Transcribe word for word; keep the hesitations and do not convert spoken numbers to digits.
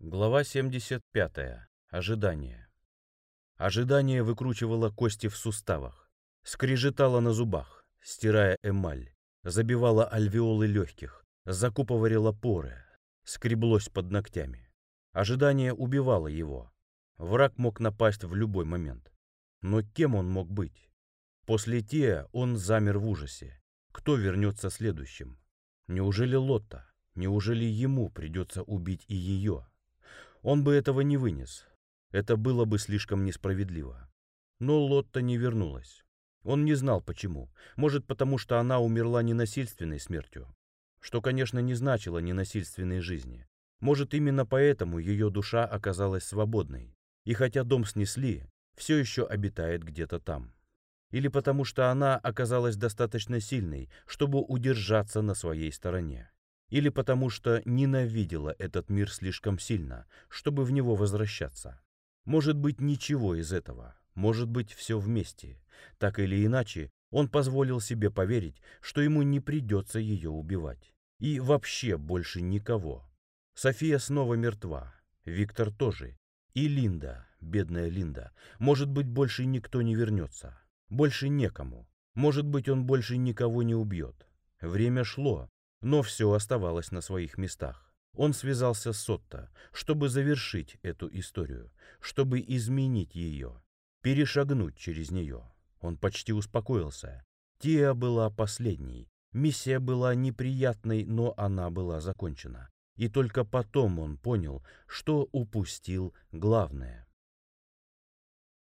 Глава семьдесят пятая. Ожидание. Ожидание выкручивало кости в суставах, скрежетало на зубах, стирая эмаль, забивало альвеолы легких, закупорило поры, скреблось под ногтями. Ожидание убивало его. Враг мог напасть в любой момент. Но кем он мог быть? После Тея он замер в ужасе. Кто вернется следующим? Неужели Лотта? Неужели ему придется убить и ее? Он бы этого не вынес. Это было бы слишком несправедливо. Но Лотта не вернулась. Он не знал почему. Может, потому что она умерла ненасильственной смертью. Что, конечно, не значило ненасильственной жизни. Может, именно поэтому ее душа оказалась свободной. И хотя дом снесли, все еще обитает где-то там. Или потому что она оказалась достаточно сильной, чтобы удержаться на своей стороне. Или потому что ненавидела этот мир слишком сильно, чтобы в него возвращаться. Может быть, ничего из этого. Может быть, все вместе. Так или иначе, он позволил себе поверить, что ему не придется ее убивать. И вообще больше никого. София снова мертва. Виктор тоже. И Линда, бедная Линда. Может быть, больше никто не вернется. Больше некому. Может быть, он больше никого не убьет. Время шло. Но все оставалось на своих местах. Он связался с Отто, чтобы завершить эту историю, чтобы изменить ее, перешагнуть через нее. Он почти успокоился. Тия была последней. Миссия была неприятной, но она была закончена. И только потом он понял, что упустил главное.